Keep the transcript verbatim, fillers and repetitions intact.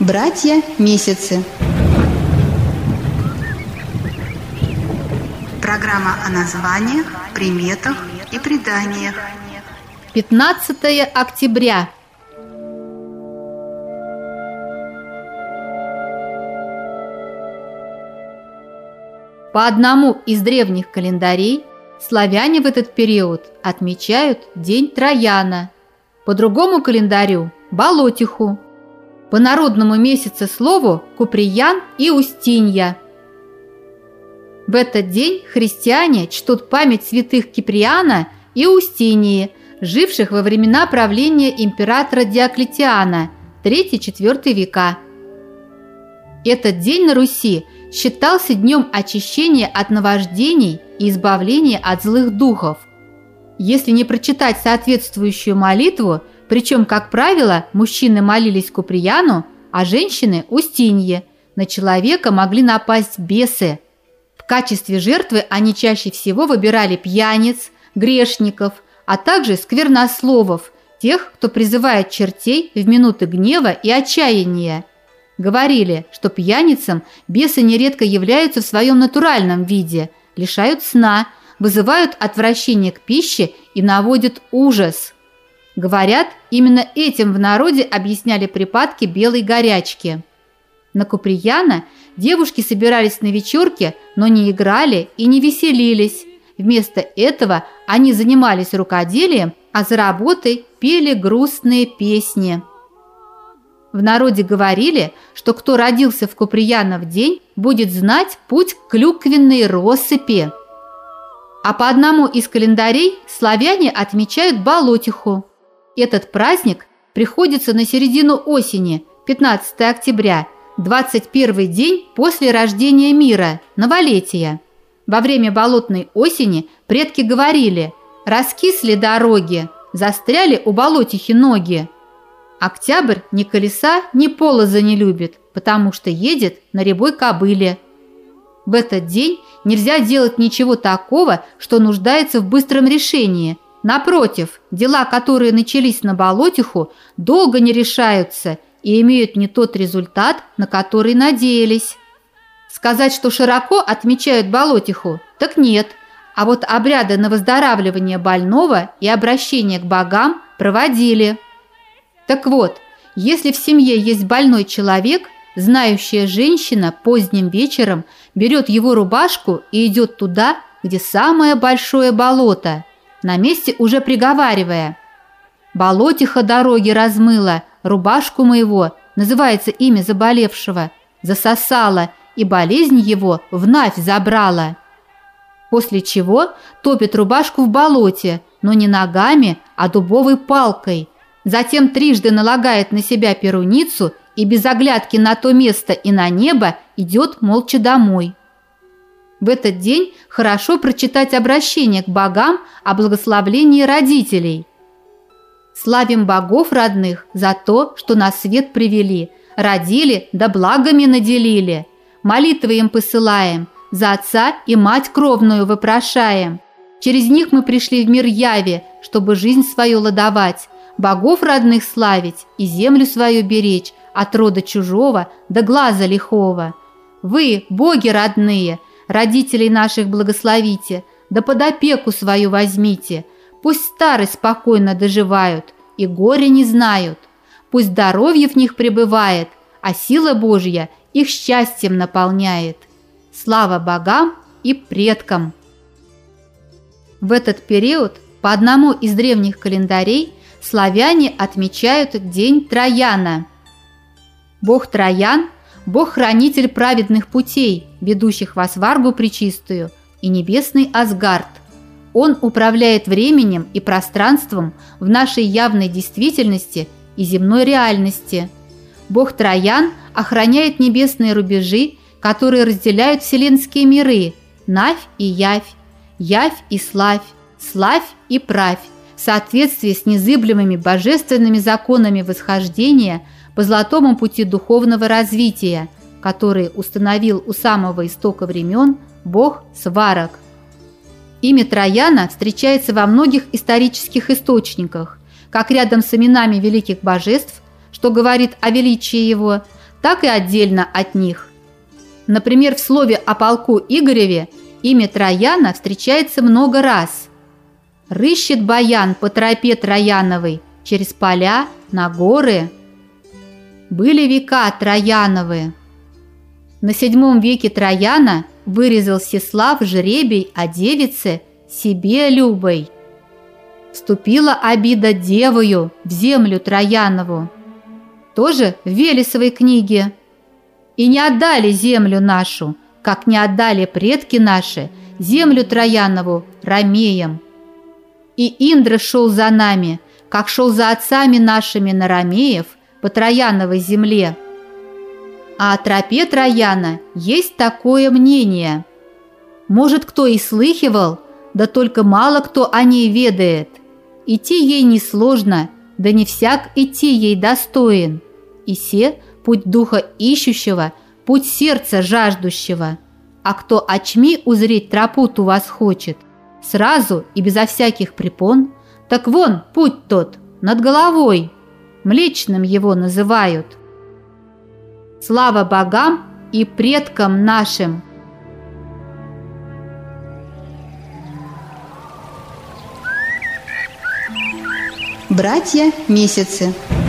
Братья-месяцы. Программа о названиях, приметах и преданиях. пятнадцатое октября. По одному из древних календарей славяне в этот период отмечают День Трояна, по другому календарю – Болотиху, по народному месяцеслову – Куприян и Устинья. В этот день христиане чтут память святых Киприана и Устинии, живших во времена правления императора Диоклетиана, третий-четвёртый века. Этот день на Руси считался днем очищения от наваждений и избавления от злых духов. Если не прочитать соответствующую молитву, причем, как правило, мужчины молились Куприяну, а женщины – Устинье, на человека могли напасть бесы. В качестве жертвы они чаще всего выбирали пьяниц, грешников, а также сквернословов, тех, кто призывает чертей в минуты гнева и отчаяния. Говорили, что пьяницам бесы нередко являются в своем натуральном виде, лишают сна, вызывают отвращение к пище и наводят ужас. Говорят, именно этим в народе объясняли припадки белой горячки. На Куприяна девушки собирались на вечерке, но не играли и не веселились. Вместо этого они занимались рукоделием, а за работой пели грустные песни. В народе говорили, что кто родился в Куприянов день, будет знать путь к клюквенной россыпи. А по одному из календарей славяне отмечают Болотиху. Этот праздник приходится на середину осени, пятнадцатое октября, двадцать первый день после рождения мира, новолетия. Во время болотной осени предки говорили: «Раскисли дороги, застряли у болотихи ноги». Октябрь ни колеса, ни полоза не любит, потому что едет на рябой кобыле. В этот день нельзя делать ничего такого, что нуждается в быстром решении. Напротив, дела, которые начались на болотиху, долго не решаются и имеют не тот результат, на который надеялись. Сказать, что широко отмечают болотиху, так нет, а вот обряды на выздоравливание больного и обращение к богам проводили. Так вот, если в семье есть больной человек, знающая женщина поздним вечером берет его рубашку и идет туда, где самое большое болото, на месте уже приговаривая: «Болотиха дороги размыла, рубашку моего, называется имя заболевшего, засосала и болезнь его вновь забрала». После чего топит рубашку в болоте, но не ногами, а дубовой палкой. Затем трижды налагает на себя перуницу и без оглядки на то место и на небо идет молча домой. В этот день хорошо прочитать обращение к богам о благословении родителей. «Славим богов родных за то, что на свет привели, родили да благами наделили. Молитвы им посылаем, за отца и мать кровную вопрошаем. Через них мы пришли в мир яви, чтобы жизнь свою ладовать, богов родных славить и землю свою беречь от рода чужого до глаза лихого. Вы, боги родные, родителей наших благословите, да под опеку свою возьмите. Пусть старость спокойно доживают и горя не знают. Пусть здоровье в них пребывает, а сила Божья их счастьем наполняет. Слава богам и предкам!» В этот период по одному из древних календарей славяне отмечают День Трояна. Бог Троян – бог-хранитель праведных путей, ведущих во сваргу пречистую, и небесный Асгард. Он управляет временем и пространством в нашей явной действительности и земной реальности. Бог Троян охраняет небесные рубежи, которые разделяют вселенские миры – Навь и Явь, Явь и Славь, Славь и Правь, в соответствии с незыблемыми божественными законами восхождения по золотому пути духовного развития, который установил у самого истока времен бог Сварог. Имя Трояна встречается во многих исторических источниках, как рядом с именами великих божеств, что говорит о величии его, так и отдельно от них. Например, в слове о полку Игореве имя Трояна встречается много раз. Рыщет баян по тропе Трояновой через поля на горы. Были века Трояновы. На седьмом веке Трояна вырезал Всеслав жребий о девице себе любой. Вступила обида девою в землю Троянову. Тоже в Велесовой книге. И не отдали землю нашу, как не отдали предки наши землю Троянову ромеям. И Индра шел за нами, как шел за отцами нашими на ромеев по Трояновой земле. А о тропе Трояна есть такое мнение. Может, кто и слыхивал, да только мало кто о ней ведает. Идти ей несложно, да не всяк идти ей достоин. И се путь духа ищущего, путь сердца жаждущего. А кто очми узреть тропу ту вас хочет, сразу и безо всяких препон, так вон путь тот над головой, Млечным его называют. Слава богам и предкам нашим! Братья Месяцы.